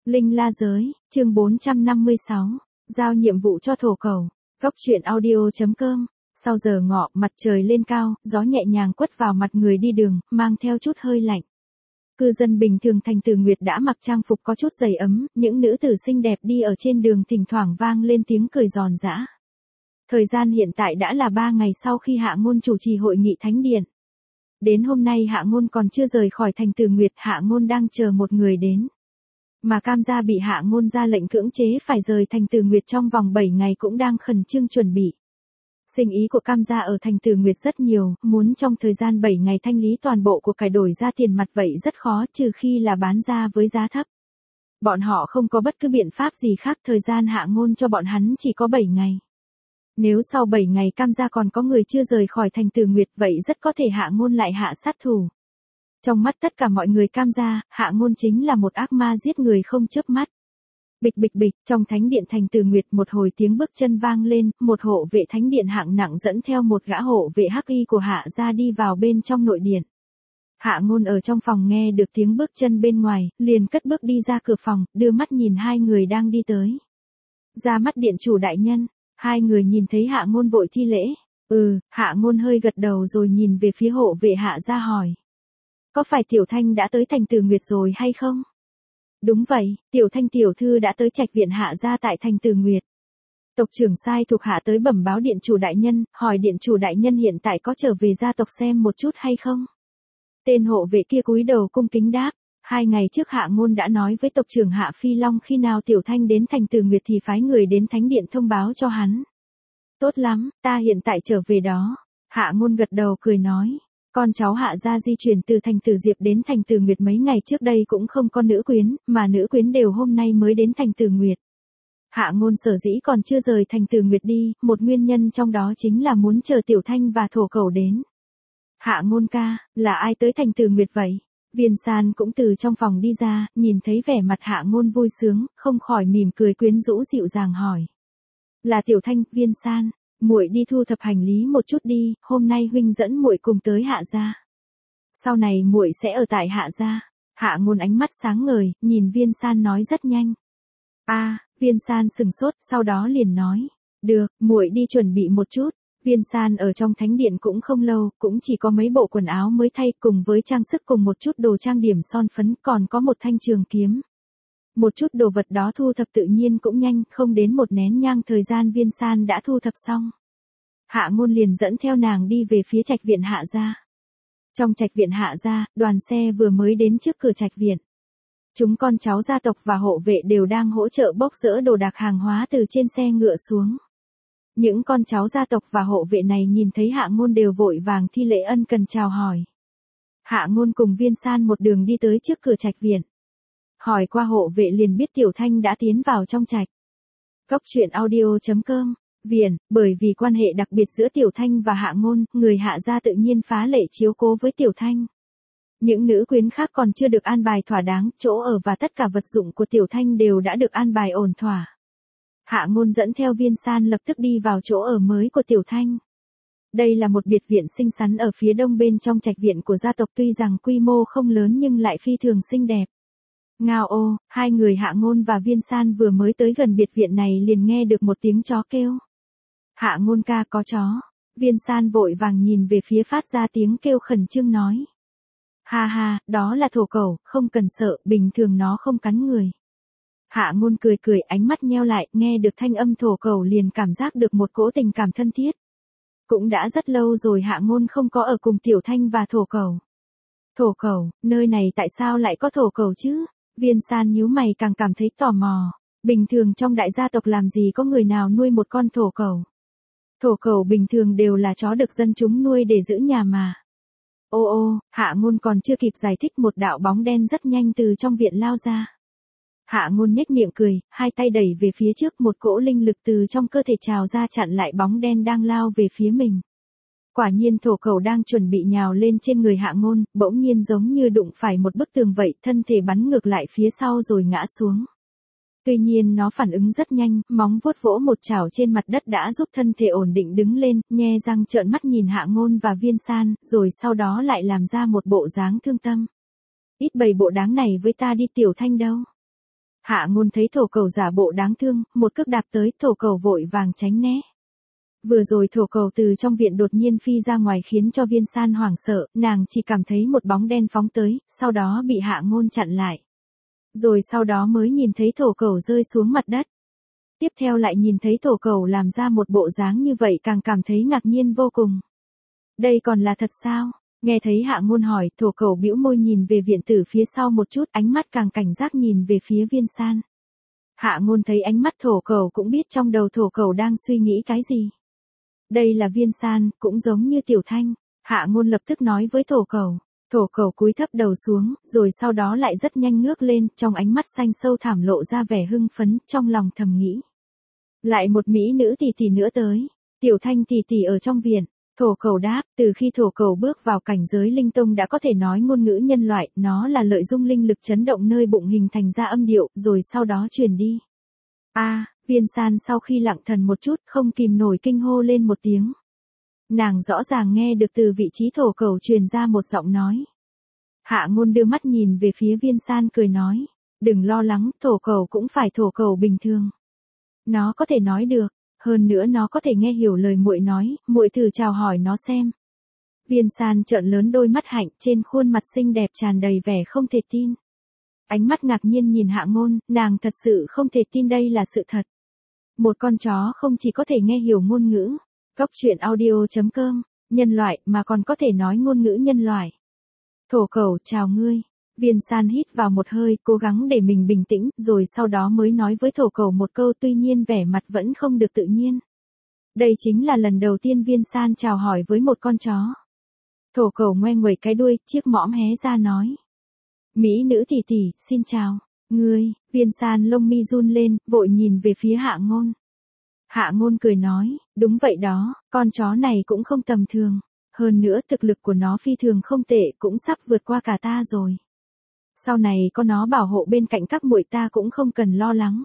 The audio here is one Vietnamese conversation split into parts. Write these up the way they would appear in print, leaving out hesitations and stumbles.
Linh La Giới, chương 456, giao nhiệm vụ cho thổ cầu. Góc truyện audio.com. Sau giờ ngọ, mặt trời lên cao, gió nhẹ nhàng quất vào mặt người đi đường, mang theo chút hơi lạnh. Cư dân bình thường thành Từ Nguyệt đã mặc trang phục có chút dày ấm, những nữ tử xinh đẹp đi ở trên đường thỉnh thoảng vang lên tiếng cười giòn giã. Thời gian hiện tại đã là 3 ngày sau khi Hạ Ngôn chủ trì hội nghị thánh điện. Đến hôm nay Hạ Ngôn còn chưa rời khỏi thành Từ Nguyệt, Hạ Ngôn đang chờ một người đến. Mà Cam gia bị Hạ Ngôn ra lệnh cưỡng chế phải rời thành Từ Nguyệt trong vòng 7 ngày cũng đang khẩn trương chuẩn bị. Sinh ý của Cam gia ở thành Từ Nguyệt rất nhiều, muốn trong thời gian 7 ngày thanh lý toàn bộ của cải đổi ra tiền mặt vậy rất khó, trừ khi là bán ra với giá thấp. Bọn họ không có bất cứ biện pháp gì khác, thời gian Hạ Ngôn cho bọn hắn chỉ có 7 ngày. Nếu sau 7 ngày Cam gia còn có người chưa rời khỏi thành Từ Nguyệt vậy rất có thể Hạ Ngôn lại hạ sát thủ. Trong mắt tất cả mọi người Cam gia, Hạ Ngôn chính là một ác ma giết người không chớp mắt. Bịch bịch bịch, trong thánh điện thành Từ Nguyệt một hồi tiếng bước chân vang lên, một hộ vệ thánh điện hạng nặng dẫn theo một gã hộ vệ hắc y của Hạ gia đi vào bên trong nội điện. Hạ Ngôn ở trong phòng nghe được tiếng bước chân bên ngoài, liền cất bước đi ra cửa phòng, đưa mắt nhìn hai người đang đi tới. Ra mắt điện chủ đại nhân, hai người nhìn thấy Hạ Ngôn vội thi lễ. Hạ Ngôn hơi gật đầu rồi nhìn về phía hộ vệ Hạ gia hỏi. Có phải Tiểu Thanh đã tới thành Từ Nguyệt rồi hay không? Đúng vậy, Tiểu Thanh tiểu thư đã tới trạch viện Hạ gia tại thành Từ Nguyệt. Tộc trưởng sai thuộc hạ tới bẩm báo điện chủ đại nhân, hỏi điện chủ đại nhân hiện tại có trở về gia tộc xem một chút hay không? Tên hộ vệ kia cúi đầu cung kính đáp. 2 ngày trước Hạ Ngôn đã nói với tộc trưởng Hạ Phi Long khi nào Tiểu Thanh đến thành Từ Nguyệt thì phái người đến thánh điện thông báo cho hắn. Tốt lắm, ta hiện tại trở về đó. Hạ Ngôn gật đầu cười nói. Con cháu Hạ gia di chuyển từ thành Từ Diệp đến thành Từ Nguyệt mấy ngày trước đây cũng không có nữ quyến, mà nữ quyến đều hôm nay mới đến thành Từ Nguyệt. Hạ Ngôn sở dĩ còn chưa rời thành Từ Nguyệt đi, một nguyên nhân trong đó chính là muốn chờ Tiểu Thanh và thổ cầu đến. Hạ Ngôn ca, là ai tới thành Từ Nguyệt vậy? Viên San cũng từ trong phòng đi ra, nhìn thấy vẻ mặt Hạ Ngôn vui sướng, không khỏi mỉm cười quyến rũ dịu dàng hỏi. Là Tiểu Thanh, Viên San. Muội đi thu thập hành lý một chút đi, hôm nay huynh dẫn muội cùng tới Hạ gia. Sau này muội sẽ ở tại Hạ gia. Hạ Ngôn ánh mắt sáng ngời, nhìn Viên San nói rất nhanh. Viên San sừng sốt, sau đó liền nói, được, muội đi chuẩn bị một chút. Viên San ở trong thánh điện cũng không lâu, cũng chỉ có mấy bộ quần áo mới thay cùng với trang sức cùng một chút đồ trang điểm son phấn, còn có một thanh trường kiếm. Một chút đồ vật đó thu thập tự nhiên cũng nhanh, không đến một nén nhang thời gian Viên San đã thu thập xong. Hạ Ngôn liền dẫn theo nàng đi về phía trạch viện Hạ gia. Trong trạch viện Hạ gia, đoàn xe vừa mới đến trước cửa trạch viện. Chúng con cháu gia tộc và hộ vệ đều đang hỗ trợ bốc dỡ đồ đạc hàng hóa từ trên xe ngựa xuống. Những con cháu gia tộc và hộ vệ này nhìn thấy Hạ Ngôn đều vội vàng thi lễ ân cần chào hỏi. Hạ Ngôn cùng Viên San một đường đi tới trước cửa trạch viện. Hỏi qua hộ vệ liền biết Tiểu Thanh đã tiến vào trong trạch. Góc truyện audio.com. Viện, bởi vì quan hệ đặc biệt giữa Tiểu Thanh và Hạ Ngôn, người Hạ gia tự nhiên phá lệ chiếu cố với Tiểu Thanh. Những nữ quyến khác còn chưa được an bài thỏa đáng, chỗ ở và tất cả vật dụng của Tiểu Thanh đều đã được an bài ổn thỏa. Hạ Ngôn dẫn theo Viên San lập tức đi vào chỗ ở mới của Tiểu Thanh. Đây là một biệt viện xinh xắn ở phía đông bên trong trạch viện của gia tộc, tuy rằng quy mô không lớn nhưng lại phi thường xinh đẹp. Ngao ô, hai người Hạ Ngôn và Viên San vừa mới tới gần biệt viện này liền nghe được một tiếng chó kêu. Hạ Ngôn ca, có chó. Viên San vội vàng nhìn về phía phát ra tiếng kêu khẩn trương nói. Ha ha, đó là thổ cẩu, không cần sợ, bình thường nó không cắn người. Hạ Ngôn cười cười, ánh mắt nheo lại, nghe được thanh âm thổ cẩu liền cảm giác được một cỗ tình cảm thân thiết. Cũng đã rất lâu rồi Hạ Ngôn không có ở cùng Tiểu Thanh và thổ cẩu. Thổ cẩu, nơi này tại sao lại có thổ cẩu chứ? Viên San nhíu mày càng cảm thấy tò mò. Bình thường trong đại gia tộc làm gì có người nào nuôi một con thổ cẩu. Thổ cẩu bình thường đều là chó được dân chúng nuôi để giữ nhà mà. Hạ Ngôn còn chưa kịp giải thích một đạo bóng đen rất nhanh từ trong viện lao ra. Hạ Ngôn nhếch miệng cười, hai tay đẩy về phía trước, một cỗ linh lực từ trong cơ thể trào ra chặn lại bóng đen đang lao về phía mình. Quả nhiên thổ cẩu đang chuẩn bị nhào lên trên người Hạ Ngôn, bỗng nhiên giống như đụng phải một bức tường vậy, thân thể bắn ngược lại phía sau rồi ngã xuống. Tuy nhiên nó phản ứng rất nhanh, móng vuốt vỗ một chảo trên mặt đất đã giúp thân thể ổn định đứng lên, nhe răng trợn mắt nhìn Hạ Ngôn và Viên San, rồi sau đó lại làm ra một bộ dáng thương tâm. Ít bày bộ đáng này với ta đi, Tiểu Thanh đâu? Hạ Ngôn thấy thổ cầu giả bộ đáng thương, một cước đạp tới, thổ cầu vội vàng tránh né. Vừa rồi thổ cầu từ trong viện đột nhiên phi ra ngoài khiến cho Viên San hoảng sợ, nàng chỉ cảm thấy một bóng đen phóng tới, sau đó bị Hạ Ngôn chặn lại. Rồi sau đó mới nhìn thấy thổ cầu rơi xuống mặt đất. Tiếp theo lại nhìn thấy thổ cầu làm ra một bộ dáng như vậy càng cảm thấy ngạc nhiên vô cùng. Đây còn là thật sao? Nghe thấy Hạ Ngôn hỏi, thổ cầu bĩu môi nhìn về viện tử phía sau một chút, ánh mắt càng cảnh giác nhìn về phía Viên San. Hạ Ngôn thấy ánh mắt thổ cầu cũng biết trong đầu thổ cầu đang suy nghĩ cái gì. Đây là Viên San, cũng giống như Tiểu Thanh. Hạ Ngôn lập tức nói với thổ cầu. Thổ cầu cúi thấp đầu xuống, rồi sau đó lại rất nhanh ngước lên, trong ánh mắt xanh sâu thẳm lộ ra vẻ hưng phấn, trong lòng thầm nghĩ. Lại một mỹ nữ tỷ tỷ nữa tới. Tiểu Thanh tỷ tỷ ở trong viện. Thổ cầu đáp, từ khi thổ cầu bước vào cảnh giới linh tông đã có thể nói ngôn ngữ nhân loại, nó là lợi dụng linh lực chấn động nơi bụng hình thành ra âm điệu, rồi sau đó truyền đi. Viên San sau khi lặng thần một chút, không kìm nổi kinh hô lên một tiếng. Nàng rõ ràng nghe được từ vị trí thổ cầu truyền ra một giọng nói. Hạ Ngôn đưa mắt nhìn về phía Viên San cười nói, đừng lo lắng, thổ cầu cũng phải thổ cầu bình thường. Nó có thể nói được, hơn nữa nó có thể nghe hiểu lời muội nói, muội thử chào hỏi nó xem. Viên San trợn lớn đôi mắt hạnh, trên khuôn mặt xinh đẹp tràn đầy vẻ không thể tin. Ánh mắt ngạc nhiên nhìn Hạ Ngôn, nàng thật sự không thể tin đây là sự thật. Một con chó không chỉ có thể nghe hiểu ngôn ngữ, Cóc truyện audio.com, nhân loại mà còn có thể nói ngôn ngữ nhân loại. Thổ cầu chào ngươi. Viên San hít vào một hơi, cố gắng để mình bình tĩnh, rồi sau đó mới nói với thổ cầu một câu, tuy nhiên vẻ mặt vẫn không được tự nhiên. Đây chính là lần đầu tiên Viên San chào hỏi với một con chó. Thổ cầu ngoe nguẩy cái đuôi, chiếc mõm hé ra nói. Mỹ nữ tỷ tỷ, xin chào. Ngươi. Viên San lông mi run lên, vội nhìn về phía Hạ Ngôn. Hạ Ngôn cười nói, đúng vậy đó, con chó này cũng không tầm thường. Hơn nữa thực lực của nó phi thường không tệ, cũng sắp vượt qua cả ta rồi. Sau này có nó bảo hộ bên cạnh các muội ta cũng không cần lo lắng.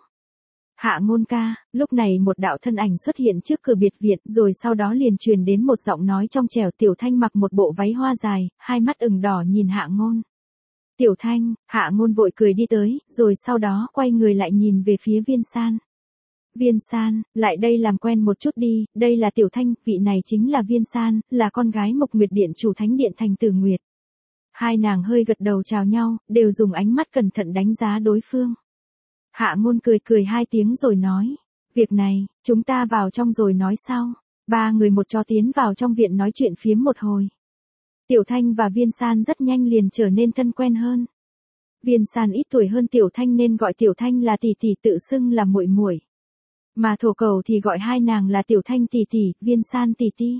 Hạ Ngôn ca. Lúc này một đạo thân ảnh xuất hiện trước cửa biệt viện, rồi sau đó liền truyền đến một giọng nói trong trẻo. Tiểu Thanh mặc một bộ váy hoa dài, hai mắt ửng đỏ nhìn Hạ Ngôn. Tiểu Thanh. Hạ Ngôn vội cười đi tới, rồi sau đó quay người lại nhìn về phía Viên San. Viên San, lại đây làm quen một chút đi, đây là Tiểu Thanh, vị này chính là Viên San, là con gái Mộc Nguyệt Điện chủ Thánh Điện Thành Tử Nguyệt. Hai nàng hơi gật đầu chào nhau, đều dùng ánh mắt cẩn thận đánh giá đối phương. Hạ Ngôn cười cười hai tiếng rồi nói, việc này, chúng ta vào trong rồi nói sau. Ba người một chó tiến vào trong viện nói chuyện phiếm một hồi. Tiểu Thanh và Viên San rất nhanh liền trở nên thân quen hơn. Viên San ít tuổi hơn Tiểu Thanh nên gọi Tiểu Thanh là tỷ tỷ, tự xưng là muội muội. Mà thổ cầu thì gọi hai nàng là Tiểu Thanh tỷ tỷ, Viên San tỷ tỷ.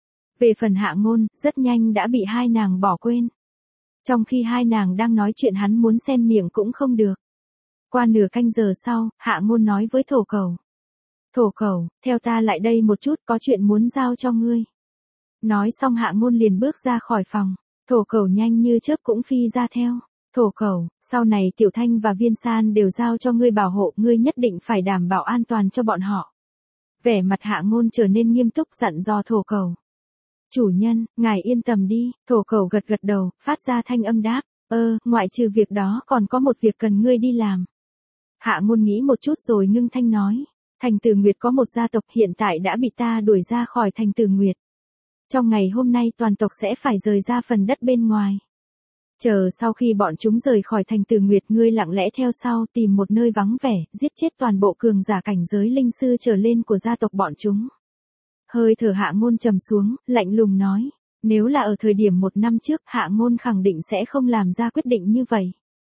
Về phần Hạ Ngôn, rất nhanh đã bị hai nàng bỏ quên. Trong khi hai nàng đang nói chuyện hắn muốn xen miệng cũng không được. Qua nửa canh giờ sau, Hạ Ngôn nói với thổ cầu. Thổ cầu, theo ta lại đây một chút, có chuyện muốn giao cho ngươi. Nói xong Hạ Ngôn liền bước ra khỏi phòng. Thổ cầu nhanh như chớp cũng phi ra theo. Thổ cầu, sau này Tiểu Thanh và Viên San đều giao cho ngươi bảo hộ, ngươi nhất định phải đảm bảo an toàn cho bọn họ. Vẻ mặt Hạ Ngôn trở nên nghiêm túc dặn dò thổ cầu. Chủ nhân, ngài yên tâm đi. Thổ cầu gật gật đầu, phát ra thanh âm đáp. Ngoại trừ việc đó còn có một việc cần ngươi đi làm. Hạ Ngôn nghĩ một chút rồi ngưng thanh nói. Thành Tử Nguyệt có một gia tộc hiện tại đã bị ta đuổi ra khỏi Thành Tử Nguyệt. Trong ngày hôm nay toàn tộc sẽ phải rời ra phần đất bên ngoài. Chờ sau khi bọn chúng rời khỏi Thành Tử Nguyệt, ngươi lặng lẽ theo sau tìm một nơi vắng vẻ, giết chết toàn bộ cường giả cảnh giới linh sư trở lên của gia tộc bọn chúng. Hơi thở Hạ Ngôn trầm xuống, lạnh lùng nói. Nếu là ở thời điểm 1 năm trước, Hạ Ngôn khẳng định sẽ không làm ra quyết định như vậy.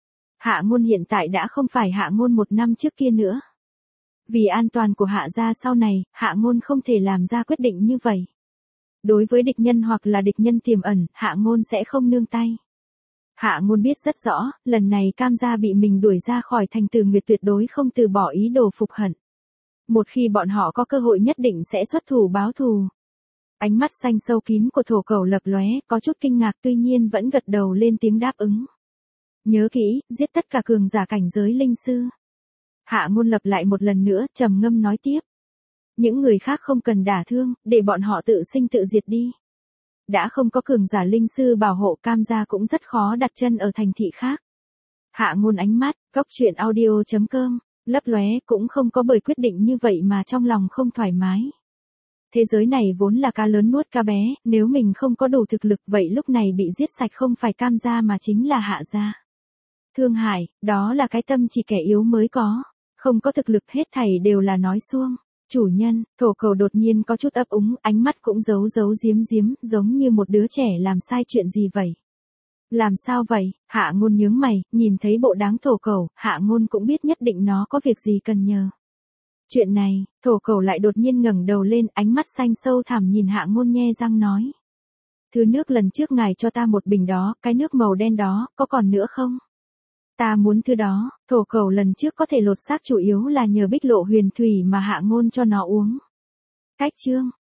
Hạ Ngôn hiện tại đã không phải Hạ Ngôn 1 năm trước kia nữa. Vì an toàn của Hạ gia sau này, Hạ Ngôn không thể làm ra quyết định như vậy. Đối với địch nhân hoặc là địch nhân tiềm ẩn, Hạ Ngôn sẽ không nương tay. Hạ Ngôn biết rất rõ, lần này Cam gia bị mình đuổi ra khỏi Thành Tử Nguyệt tuyệt đối không từ bỏ ý đồ phục hận. Một khi bọn họ có cơ hội nhất định sẽ xuất thủ báo thù. Ánh mắt xanh sâu kín của thổ cầu lập lóe, có chút kinh ngạc tuy nhiên vẫn gật đầu lên tiếng đáp ứng. Nhớ kỹ, giết tất cả cường giả cảnh giới linh sư. Hạ Ngôn lặp lại một lần nữa, trầm ngâm nói tiếp. Những người khác không cần đả thương, để bọn họ tự sinh tự diệt đi. Đã không có cường giả linh sư bảo hộ, Cam gia cũng rất khó đặt chân ở thành thị khác. Hạ Ngôn ánh mắt, góc truyện audio.com, lấp lóe cũng không có bởi quyết định như vậy mà trong lòng không thoải mái. Thế giới này vốn là cá lớn nuốt cá bé, nếu mình không có đủ thực lực vậy lúc này bị giết sạch không phải Cam gia mà chính là Hạ gia. Thương hại, đó là cái tâm chỉ kẻ yếu mới có. Không có thực lực hết thảy đều là nói suông. Chủ nhân, thổ cầu đột nhiên có chút ấp úng, ánh mắt cũng giấu giấu giếm giếm, giống như một đứa trẻ làm sai chuyện gì vậy. Làm sao vậy? Hạ Ngôn nhướng mày, nhìn thấy bộ dáng thổ cầu, Hạ Ngôn cũng biết nhất định nó có việc gì cần nhờ. Chuyện này, thổ cầu lại đột nhiên ngẩng đầu lên, ánh mắt xanh sâu thẳm nhìn Hạ Ngôn nhe răng nói. Thứ nước lần trước ngài cho ta một bình đó, cái nước màu đen đó, có còn nữa không? Ta muốn thứ đó, thổ cầu lần trước có thể lột xác chủ yếu là nhờ Bích Lộ Huyền Thủy mà Hạ Ngôn cho nó uống. Cách chương,